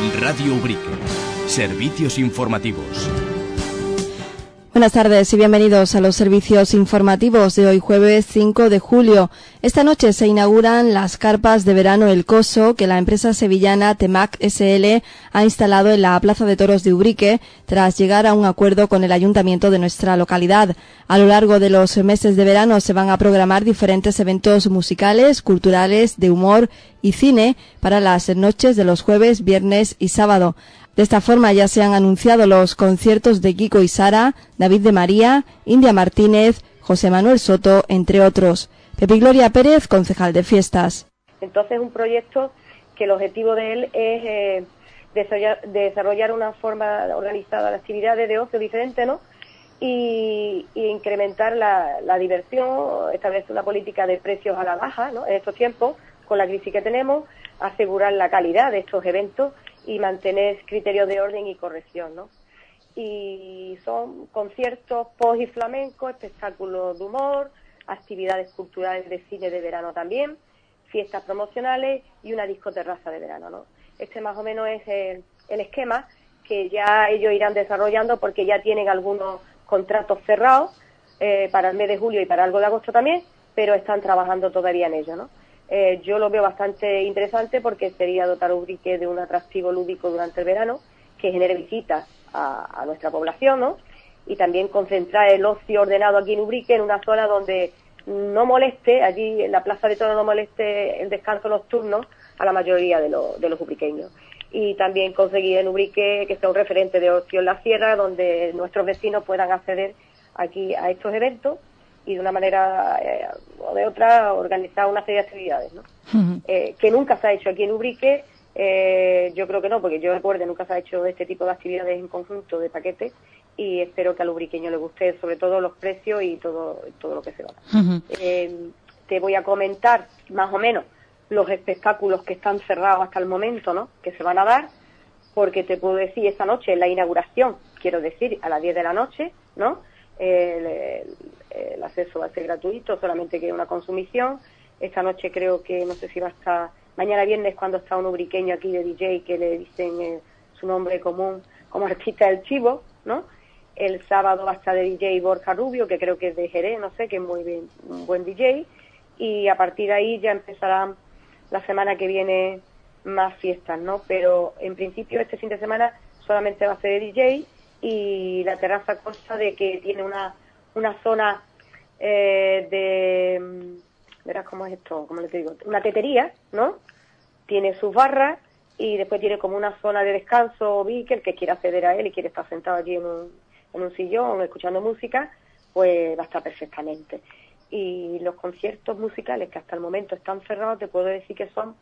Radio Ubrique. Servicios informativos. Buenas tardes y bienvenidos a los servicios informativos de hoy jueves 5 de julio. Esta noche se inauguran las carpas de verano El Coso que la empresa sevillana Temac SL ha instalado en la Plaza de Toros de Ubrique tras llegar a un acuerdo con el ayuntamiento de nuestra localidad. A lo largo de los meses de verano se van a programar diferentes eventos musicales, culturales, de humor y cine para las noches de los jueves, viernes y sábado. De esta forma ya se han anunciado los conciertos de Kiko y Sara, David de María, India Martínez, José Manuel Soto, entre otros. Pepi Gloria Pérez, concejal de fiestas. Entonces, un proyecto que el objetivo de él es desarrollar una forma organizada de actividades de ocio diferente, ¿no? Y incrementar la diversión, establecer una política de precios a la baja, ¿no? En estos tiempos, con la crisis que tenemos, asegurar la calidad de estos eventos y mantener criterios de orden y corrección, ¿no? Y son conciertos post y flamenco, espectáculos de humor, actividades culturales de cine de verano también, fiestas promocionales y una discoterraza de verano, ¿no? Este más o menos es el esquema que ya ellos irán desarrollando porque ya tienen algunos contratos cerrados para el mes de julio y para algo de agosto también, pero están trabajando todavía en ello, ¿no? Yo lo veo bastante interesante porque sería dotar a Ubrique de un atractivo lúdico durante el verano que genere visitas a nuestra población, ¿no? Y también concentrar el ocio ordenado aquí en Ubrique en una zona donde no moleste, allí en la Plaza de Toros no moleste el descanso nocturno a la mayoría de los ubriqueños. Y también conseguir en Ubrique que sea un referente de ocio en la sierra donde nuestros vecinos puedan acceder aquí a estos eventos y de una manera o de otra organizar una serie de actividades, ¿no? Uh-huh. Que nunca se ha hecho aquí en Ubrique, yo creo que no, porque yo recuerdo nunca se ha hecho este tipo de actividades en conjunto de paquetes y espero que al ubriqueño le guste sobre todo los precios y todo lo que se va. Uh-huh. Te voy a comentar más o menos los espectáculos que están cerrados hasta el momento, ¿no? Que se van a dar, porque te puedo decir esta noche la inauguración, quiero decir a las 10 de la noche, ¿no? El acceso va a ser gratuito, solamente que una consumición. Esta noche creo que, no sé si va a estar, mañana viernes cuando está un ubriqueño aquí de DJ que le dicen su nombre común como artista del Chivo, ¿no? El sábado va a estar de DJ Borja Rubio, que creo que es de Jerez, no sé, que es muy bien, un buen DJ. Y a partir de ahí ya empezarán la semana que viene más fiestas, ¿no? Pero en principio este fin de semana solamente va a ser de DJ y la terraza consta de que tiene una zona verás cómo es esto, como les digo, una tetería, ¿no? Tiene sus barras y después tiene como una zona de descanso, que el que quiera acceder a él y quiere estar sentado allí en un sillón escuchando música, pues va a estar perfectamente. Y los conciertos musicales que hasta el momento están cerrados, te puedo decir que son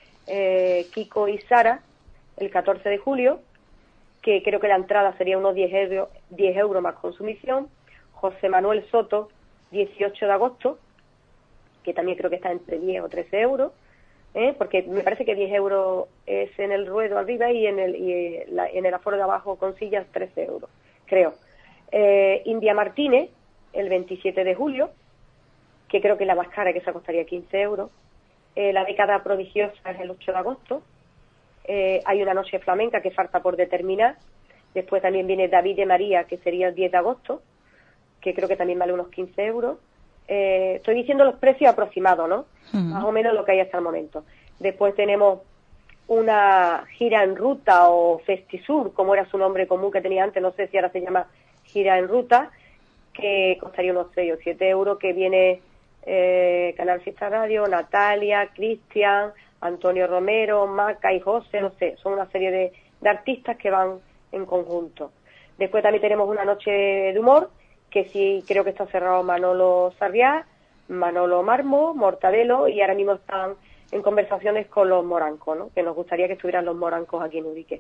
Kiko y Sara, el 14 de julio, que creo que la entrada sería unos 10 euros más consumición. José Manuel Soto, 18 de agosto, que también creo que está entre 10 o 13 euros, porque me parece que 10 euros es en el ruedo arriba y en el aforo de abajo con sillas 13 euros, creo. India Martínez, el 27 de julio, que creo que es la más cara, que esa costaría 15 euros. La década prodigiosa es el 8 de agosto. Hay una noche flamenca que falta por determinar. Después también viene David de María, que sería el 10 de agosto, que creo que también vale unos 15 euros. Estoy diciendo los precios aproximados, ¿no? Uh-huh. Más o menos lo que hay hasta el momento. Después tenemos una gira en ruta o Festisur, como era su nombre común que tenía antes, no sé si ahora se llama gira en ruta, que costaría unos 6 o 7 euros, que viene Canal Fiesta Radio, Natalia, Cristian, Antonio Romero, Maca y José, no sé, son una serie de artistas que van en conjunto. Después también tenemos una noche de humor, que sí creo que está cerrado Manolo Sarriá, Manolo Marmo, Mortadelo, y ahora mismo están en conversaciones con los morancos, ¿no? Que nos gustaría que estuvieran los morancos aquí en Ubrique.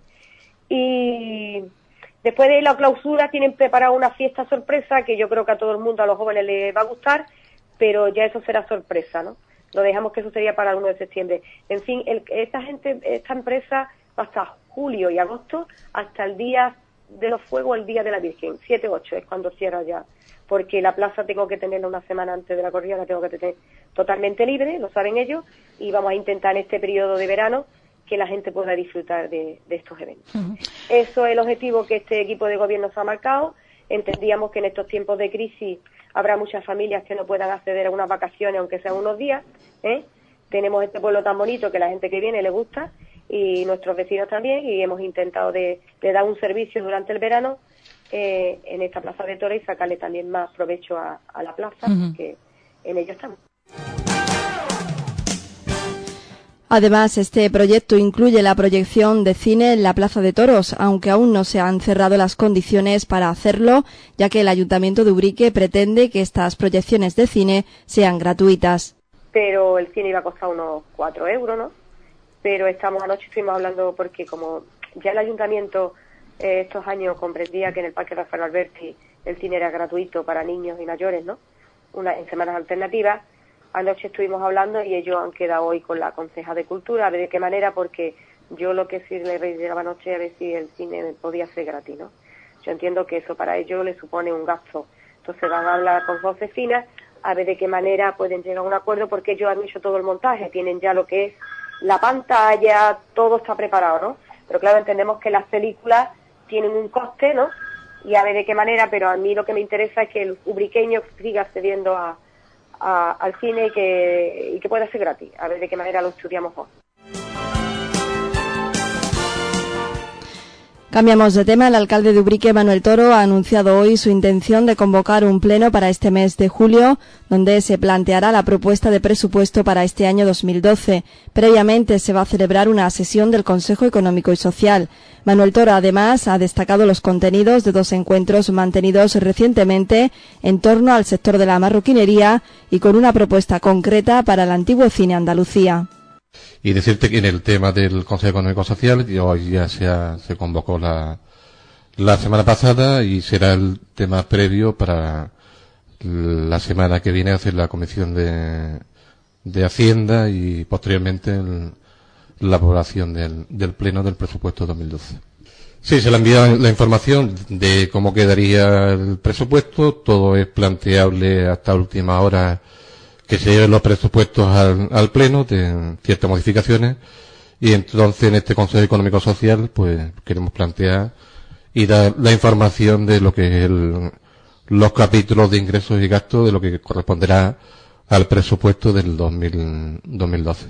Y después de la clausura tienen preparada una fiesta sorpresa que yo creo que a todo el mundo, a los jóvenes les va a gustar, pero ya eso será sorpresa, ¿no? Lo dejamos que eso sería para el 1 de septiembre. En fin, esta empresa va hasta julio y agosto, hasta el día de los fuegos, el día de la Virgen, 7-8 es cuando cierra ya, porque la plaza tengo que tenerla una semana antes de la corrida, la tengo que tener totalmente libre, lo saben ellos, y vamos a intentar en este periodo de verano que la gente pueda disfrutar de estos eventos. Eso es el objetivo que este equipo de gobierno se ha marcado. Entendíamos que en estos tiempos de crisis habrá muchas familias que no puedan acceder a unas vacaciones, aunque sean unos días, Tenemos este pueblo tan bonito que la gente que viene le gusta, y nuestros vecinos también, y hemos intentado de dar un servicio durante el verano en esta plaza de toros y sacarle también más provecho a la plaza, porque en ello estamos. Además, este proyecto incluye la proyección de cine en la Plaza de Toros, aunque aún no se han cerrado las condiciones para hacerlo, ya que el Ayuntamiento de Ubrique pretende que estas proyecciones de cine sean gratuitas. Pero el cine iba a costar unos 4 euros, ¿no? Pero anoche estuvimos hablando, porque como ya el Ayuntamiento estos años comprendía que en el Parque Rafael Alberti el cine era gratuito para niños y mayores, ¿no? En semanas alternativas. Anoche estuvimos hablando y ellos han quedado hoy con la Conceja de Cultura, a ver de qué manera, porque yo lo que sí le reiteraba anoche a ver si el cine podía ser gratis, ¿no? Yo entiendo que eso para ellos les supone un gasto. Entonces van a hablar con Josefina a ver de qué manera pueden llegar a un acuerdo, porque ellos han hecho todo el montaje, tienen ya lo que es la pantalla, todo está preparado, ¿no? Pero claro, entendemos que las películas tienen un coste, ¿no? Y a ver de qué manera, pero a mí lo que me interesa es que el ubriqueño siga accediendo al cine y que pueda ser gratis. A ver de qué manera lo estudiamos hoy. Cambiamos de tema. El alcalde de Ubrique, Manuel Toro, ha anunciado hoy su intención de convocar un pleno para este mes de julio, donde se planteará la propuesta de presupuesto para este año 2012. Previamente se va a celebrar una sesión del Consejo Económico y Social. Manuel Toro, además, ha destacado los contenidos de 2 encuentros mantenidos recientemente en torno al sector de la marroquinería y con una propuesta concreta para el antiguo cine Andalucía. Y decirte que en el tema del Consejo Económico Social, hoy ya se convocó la semana pasada, y será el tema previo para la semana que viene hacer la Comisión de Hacienda y posteriormente la aprobación del Pleno del Presupuesto 2012. Sí, se le envía la información de cómo quedaría el presupuesto. Todo es planteable hasta última hora, que se lleven los presupuestos al Pleno, de ciertas modificaciones, y entonces en este Consejo Económico Social pues queremos plantear y dar la información de lo que es los capítulos de ingresos y gastos de lo que corresponderá al presupuesto del 2012.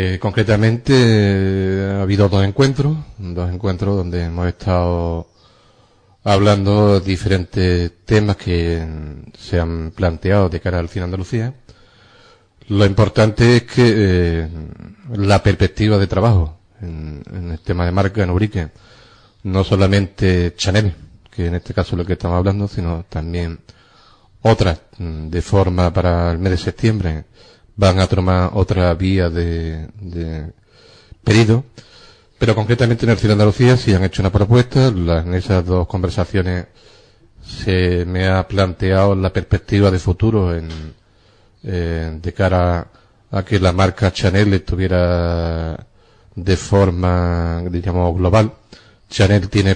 Concretamente ha habido dos encuentros donde hemos estado hablando de diferentes temas que se han planteado de cara al cine Andalucía. Lo importante es que la perspectiva de trabajo en el tema de marca en Ubrique, no solamente Chanel, que en este caso es lo que estamos hablando, sino también otras, de forma para el mes de septiembre, van a tomar otra vía de pedido, pero concretamente en el cine Andalucía sí han hecho una propuesta. En esas dos conversaciones se me ha planteado la perspectiva de futuro de cara a que la marca Chanel estuviera de forma, digamos, global. Chanel tiene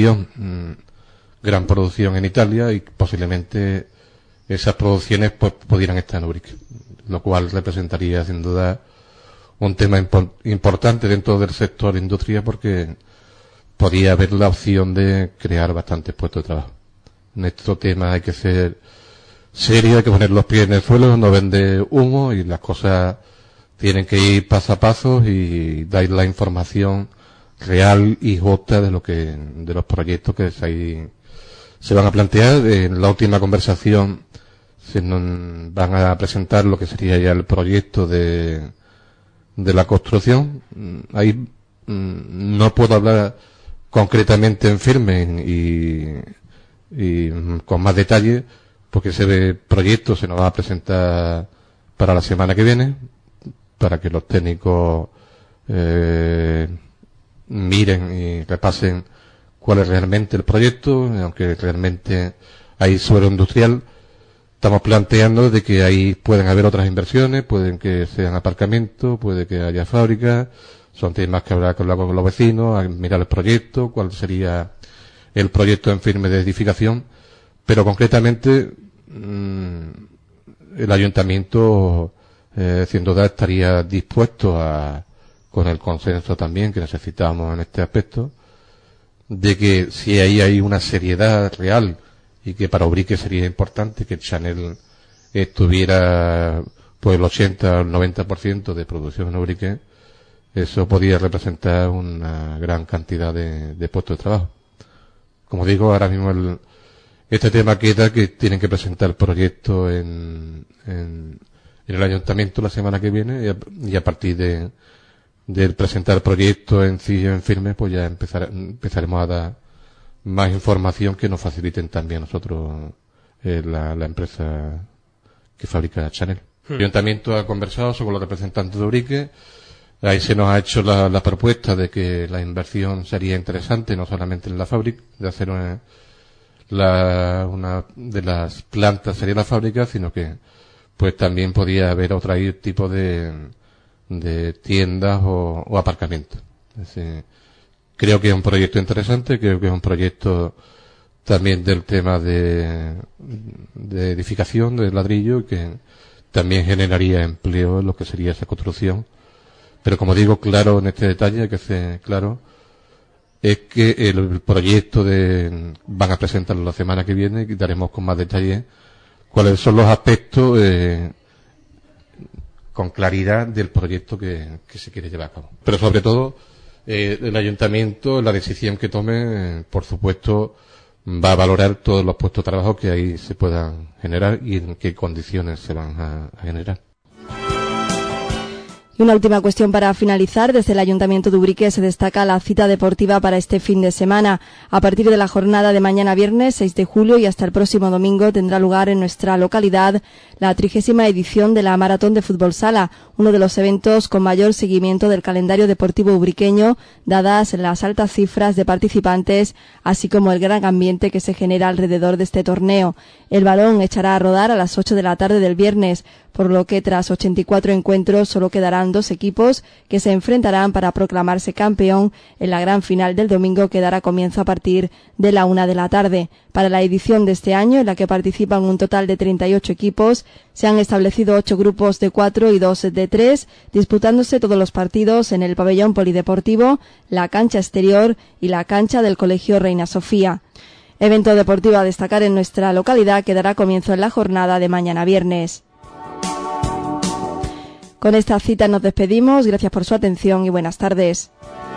gran producción en Italia, y posiblemente esas producciones pues pudieran estar en Ubrique, lo cual representaría sin duda un tema importante dentro del sector industria, porque podría haber la opción de crear bastantes puestos de trabajo. En este tema hay que ser serio, hay que poner los pies en el suelo, no vender humo, y las cosas tienen que ir paso a paso y dar la información real y justa de los proyectos que se van a plantear. En la última conversación se van a presentar lo que sería ya el proyecto de la construcción. Ahí no puedo hablar concretamente en firme y con más detalle, porque ese proyecto se nos va a presentar para la semana que viene, para que los técnicos miren y repasen cuál es realmente el proyecto. Aunque realmente hay suelo industrial, estamos planteando de que ahí pueden haber otras inversiones, pueden que sean aparcamientos, puede que haya fábricas. Son temas que habrá que hablar con los vecinos, a mirar el proyecto, cuál sería el proyecto en firme de edificación. Pero concretamente el ayuntamiento sin duda estaría dispuesto a con el consenso también que necesitábamos en este aspecto, de que si ahí hay una seriedad real y que para Ubrique sería importante que Chanel estuviera pues el 80 o el 90% de producción en Ubrique, eso podía representar una gran cantidad de puestos de trabajo. Como digo, ahora mismo este tema queda que tienen que presentar el proyecto en el ayuntamiento la semana que viene y a partir de presentar el proyecto en firme, pues ya empezaremos a dar más información que nos faciliten también a nosotros la empresa que fabrica Chanel. El ayuntamiento ha conversado con los representantes de Ubrique. Ahí se nos ha hecho la propuesta de que la inversión sería interesante, no solamente en la fábrica, de hacer una de las plantas sería la fábrica, sino que pues también podía haber otro tipo de tiendas o aparcamientos. Es decir, creo que es un proyecto interesante, creo que es un proyecto también del tema de edificación, de ladrillo, que también generaría empleo en lo que sería esa construcción. Pero como digo, claro, en este detalle, que sea claro, es que el proyecto van a presentarlo la semana que viene y daremos con más detalle cuáles son los aspectos con claridad del proyecto que se quiere llevar a cabo. Pero sobre todo, el ayuntamiento, la decisión que tome, por supuesto, va a valorar todos los puestos de trabajo que ahí se puedan generar y en qué condiciones se van a generar. Y una última cuestión para finalizar. Desde el Ayuntamiento de Ubrique se destaca la cita deportiva para este fin de semana. A partir de la jornada de mañana viernes 6 de julio y hasta el próximo domingo tendrá lugar en nuestra localidad la 30ª edición de la Maratón de Fútbol Sala, uno de los eventos con mayor seguimiento del calendario deportivo ubriqueño, dadas las altas cifras de participantes, así como el gran ambiente que se genera alrededor de este torneo. El balón echará a rodar a las 8 de la tarde del viernes, por lo que tras 84 encuentros solo quedarán 2 equipos que se enfrentarán para proclamarse campeón en la gran final del domingo, que dará comienzo a partir de la 1 de la tarde. Para la edición de este año, en la que participan un total de 38 equipos, se han establecido 8 grupos de 4 y 2 de 3, disputándose todos los partidos en el pabellón polideportivo, la cancha exterior y la cancha del Colegio Reina Sofía. Evento deportivo a destacar en nuestra localidad que dará comienzo en la jornada de mañana viernes. Con esta cita nos despedimos. Gracias por su atención y buenas tardes.